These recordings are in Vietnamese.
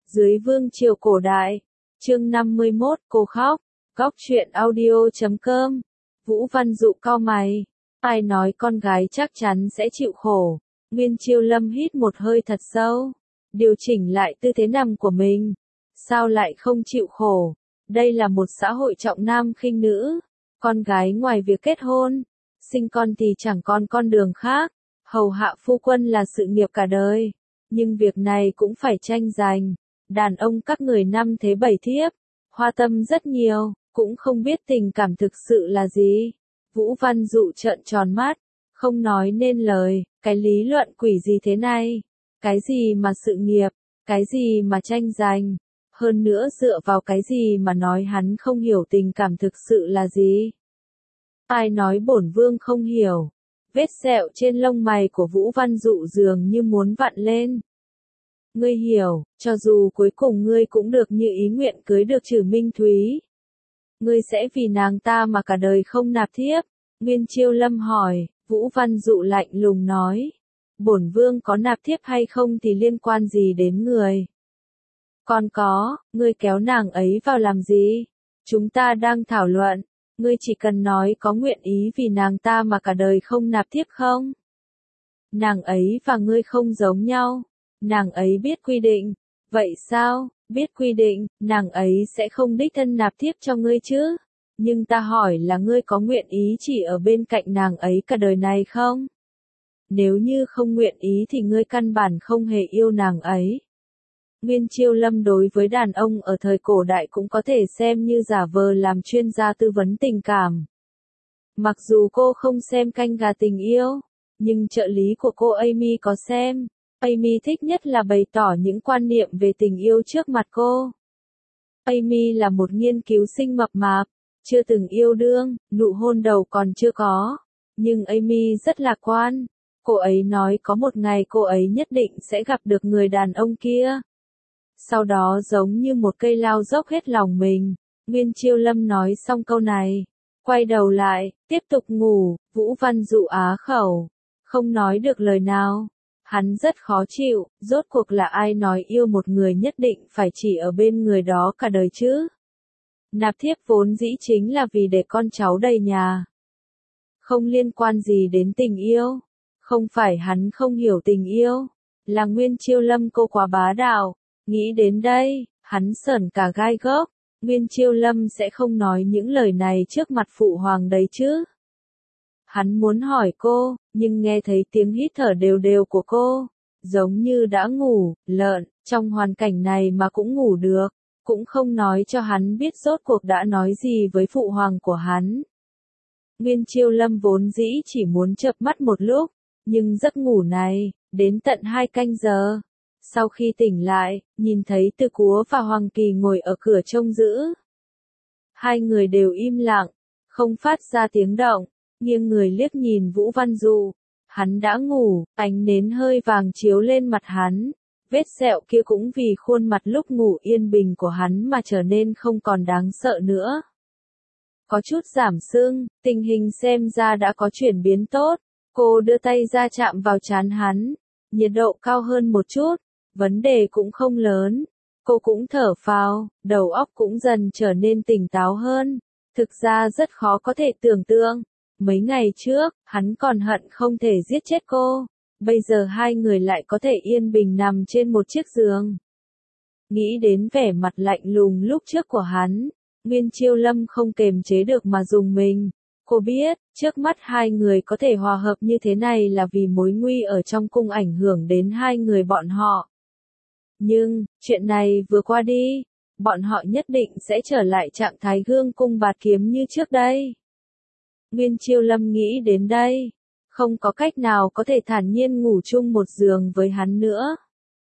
Dưới vương triều cổ đại. Chương 51, cô khóc. Góc truyện audio.com. Vũ Văn Dụ cau mày. Ai nói con gái chắc chắn sẽ chịu khổ. Nguyên Chiêu Lâm hít một hơi thật sâu. Điều chỉnh lại tư thế nằm của mình. Sao lại không chịu khổ? Đây là một xã hội trọng nam khinh nữ. Con gái ngoài việc kết hôn, sinh con thì chẳng còn con đường khác. Hầu hạ phu quân là sự nghiệp cả đời. Nhưng việc này cũng phải tranh giành. Đàn ông các người năm thế bảy thiếp, hoa tâm rất nhiều, cũng không biết tình cảm thực sự là gì. Vũ Văn Dụ trợn tròn mắt, không nói nên lời, cái lý luận quỷ gì thế này? Cái gì mà sự nghiệp, cái gì mà tranh giành? Hơn nữa dựa vào cái gì mà nói hắn không hiểu tình cảm thực sự là gì? Ai nói bổn vương không hiểu? Vết sẹo trên lông mày của Vũ Văn Dụ dường như muốn vặn lên. Ngươi hiểu, cho dù cuối cùng ngươi cũng được như ý nguyện cưới được Trử Minh Thúy. Ngươi sẽ vì nàng ta mà cả đời không nạp thiếp. Nguyên Chiêu Lâm hỏi, Vũ Văn Dụ lạnh lùng nói. Bổn vương có nạp thiếp hay không thì liên quan gì đến người? Còn có, ngươi kéo nàng ấy vào làm gì? Chúng ta đang thảo luận, ngươi chỉ cần nói có nguyện ý vì nàng ta mà cả đời không nạp thiếp không? Nàng ấy và ngươi không giống nhau. Nàng ấy biết quy định. Vậy sao, biết quy định, nàng ấy sẽ không đích thân nạp thiếp cho ngươi chứ? Nhưng ta hỏi là ngươi có nguyện ý chỉ ở bên cạnh nàng ấy cả đời này không? Nếu như không nguyện ý thì ngươi căn bản không hề yêu nàng ấy. Nguyên Chiêu Lâm đối với đàn ông ở thời cổ đại cũng có thể xem như giả vờ làm chuyên gia tư vấn tình cảm. Mặc dù cô không xem Canh Gà Tình Yêu, nhưng trợ lý của cô Amy có xem. Amy thích nhất là bày tỏ những quan niệm về tình yêu trước mặt cô. Amy là một nghiên cứu sinh mập mạp, chưa từng yêu đương, nụ hôn đầu còn chưa có. Nhưng Amy rất lạc quan. Cô ấy nói có một ngày cô ấy nhất định sẽ gặp được người đàn ông kia. Sau đó giống như một cây lao dốc hết lòng mình. Nguyên Chiêu Lâm nói xong câu này, quay đầu lại, tiếp tục ngủ. Vũ Văn Dụ á khẩu, không nói được lời nào. Hắn rất khó chịu, rốt cuộc là ai nói yêu một người nhất định phải chỉ ở bên người đó cả đời chứ? Nạp thiếp vốn dĩ chính là vì để con cháu đầy nhà. Không liên quan gì đến tình yêu. Không phải hắn không hiểu tình yêu, là Nguyên Chiêu Lâm cô quá bá đạo. Nghĩ đến đây, hắn sởn cả gai góc. Nguyên Chiêu Lâm sẽ không nói những lời này trước mặt phụ hoàng đấy chứ? Hắn muốn hỏi cô, nhưng nghe thấy tiếng hít thở đều đều của cô, giống như đã ngủ, lợn, trong hoàn cảnh này mà cũng ngủ được, cũng không nói cho hắn biết rốt cuộc đã nói gì với phụ hoàng của hắn. Nguyên Chiêu Lâm vốn dĩ chỉ muốn chợp mắt một lúc, nhưng giấc ngủ này, đến tận 2 canh giờ. Sau khi tỉnh lại, nhìn thấy Từ Cúa và Hoàng Kỳ ngồi ở cửa trông giữ. Hai người đều im lặng, không phát ra tiếng động. Nghiêng người liếc nhìn Vũ Văn Dụ, hắn đã ngủ, ánh nến hơi vàng chiếu lên mặt hắn, vết sẹo kia cũng vì khuôn mặt lúc ngủ yên bình của hắn mà trở nên không còn đáng sợ nữa. Có chút giảm sưng, tình hình xem ra đã có chuyển biến tốt. Cô đưa tay ra chạm vào trán hắn, nhiệt độ cao hơn một chút, vấn đề cũng không lớn. Cô cũng thở phào, đầu óc cũng dần trở nên tỉnh táo hơn. Thực ra rất khó có thể tưởng tượng. Mấy ngày trước, hắn còn hận không thể giết chết cô. Bây giờ hai người lại có thể yên bình nằm trên một chiếc giường. Nghĩ đến vẻ mặt lạnh lùng lúc trước của hắn, Nguyên Chiêu Lâm không kềm chế được mà rùng mình. Cô biết, trước mắt hai người có thể hòa hợp như thế này là vì mối nguy ở trong cung ảnh hưởng đến hai người bọn họ. Nhưng, chuyện này vừa qua đi, bọn họ nhất định sẽ trở lại trạng thái gương cung bạt kiếm như trước đây. Nguyên Chiêu Lâm nghĩ đến đây, không có cách nào có thể thản nhiên ngủ chung một giường với hắn nữa.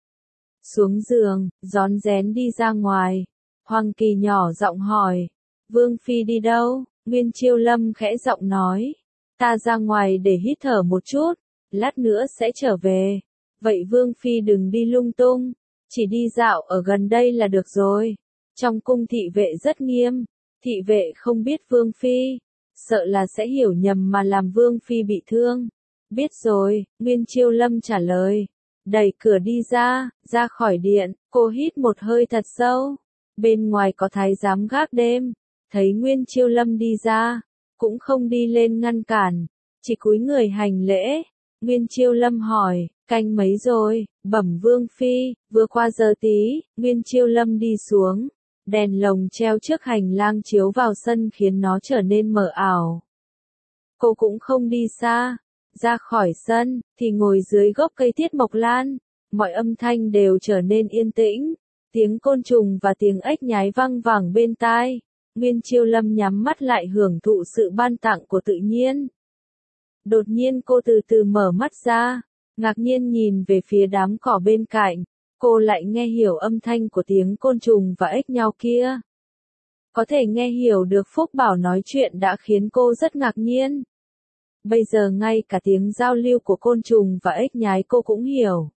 Xuống giường, rón rén đi ra ngoài, Hoàng Kỳ nhỏ giọng hỏi, Vương Phi đi đâu? Nguyên Chiêu Lâm khẽ giọng nói, ta ra ngoài để hít thở một chút, lát nữa sẽ trở về. Vậy Vương Phi đừng đi lung tung, chỉ đi dạo ở gần đây là được rồi. Trong cung thị vệ rất nghiêm, thị vệ không biết Vương Phi, sợ là sẽ hiểu nhầm mà làm Vương Phi bị thương. Biết rồi, Nguyên Chiêu Lâm trả lời. đẩy cửa đi ra khỏi điện, cô hít một hơi thật sâu. Bên ngoài có thái giám gác đêm, thấy Nguyên Chiêu Lâm đi ra, cũng không đi lên ngăn cản, chỉ cúi người hành lễ. Nguyên Chiêu Lâm hỏi, canh mấy rồi, bẩm vương phi, vừa qua giờ tí. Nguyên Chiêu Lâm đi xuống, đèn lồng treo trước hành lang chiếu vào sân khiến nó trở nên mờ ảo. Cô cũng không đi xa, ra khỏi sân, thì ngồi dưới gốc cây thiết mộc lan, mọi âm thanh đều trở nên yên tĩnh, tiếng côn trùng và tiếng ếch nhái vang vẳng bên tai. Nguyên Chiêu Lâm nhắm mắt lại hưởng thụ sự ban tặng của tự nhiên. Đột nhiên cô từ từ mở mắt ra, ngạc nhiên nhìn về phía đám cỏ bên cạnh, cô lại nghe hiểu âm thanh của tiếng côn trùng và ếch nhao kia. Có thể nghe hiểu được Phúc Bảo nói chuyện đã khiến cô rất ngạc nhiên. Bây giờ ngay cả tiếng giao lưu của côn trùng và ếch nhái cô cũng hiểu.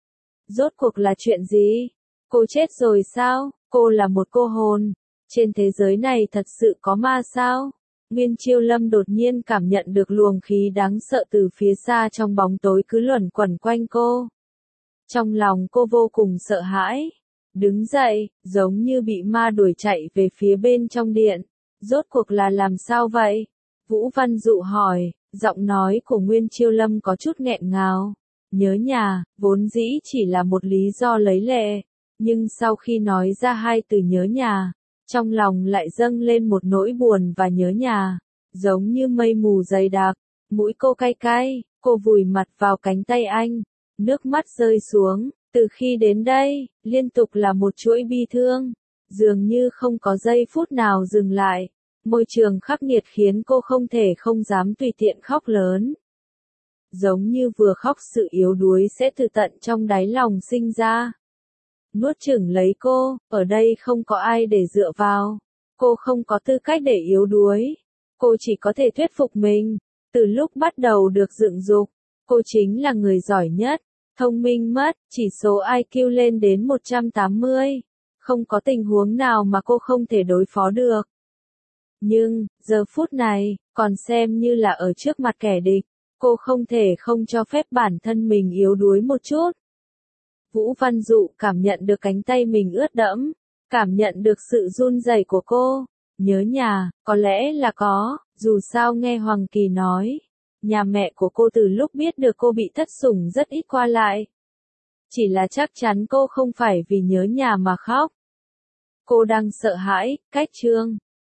Rốt cuộc là chuyện gì? Cô chết rồi sao? Cô là một cô hồn. Trên thế giới này thật sự có ma sao? Nguyên Chiêu Lâm đột nhiên cảm nhận được luồng khí đáng sợ từ phía xa trong bóng tối cứ luẩn quẩn quanh cô. Trong lòng cô vô cùng sợ hãi. Đứng dậy, giống như bị ma đuổi chạy về phía bên trong điện. Rốt cuộc là làm sao vậy? Vũ Văn Dụ hỏi, giọng nói của Nguyên Chiêu Lâm có chút nghẹn ngào. Nhớ nhà, vốn dĩ chỉ là một lý do lấy lệ. Nhưng sau khi nói ra hai từ nhớ nhà, trong lòng lại dâng lên một nỗi buồn và nhớ nhà, giống như mây mù dày đặc. Mũi cô cay cay, cô vùi mặt vào cánh tay anh, nước mắt rơi xuống. Từ khi đến đây, liên tục là một chuỗi bi thương, dường như không có giây phút nào dừng lại. Môi trường khắc nghiệt khiến cô không thể không dám tùy tiện khóc lớn. Giống như vừa khóc sự yếu đuối sẽ từ tận trong đáy lòng sinh ra. Nuốt chửng lấy cô, ở đây không có ai để dựa vào. Cô không có tư cách để yếu đuối. Cô chỉ có thể thuyết phục mình. Từ lúc bắt đầu được dựng dục, cô chính là người giỏi nhất, thông minh mất, chỉ số IQ lên đến 180. Không có tình huống nào mà cô không thể đối phó được. Nhưng, giờ phút này, còn xem như là ở trước mặt kẻ địch, cô không thể không cho phép bản thân mình yếu đuối một chút. Vũ Văn Dụ cảm nhận được cánh tay mình ướt đẫm, cảm nhận được sự run rẩy của cô. Nhớ nhà, có lẽ là có, dù sao nghe Hoàng Kỳ nói, nhà mẹ của cô từ lúc biết được cô bị thất sủng rất ít qua lại. Chỉ là chắc chắn cô không phải vì nhớ nhà mà khóc. Cô đang sợ hãi, cách Trương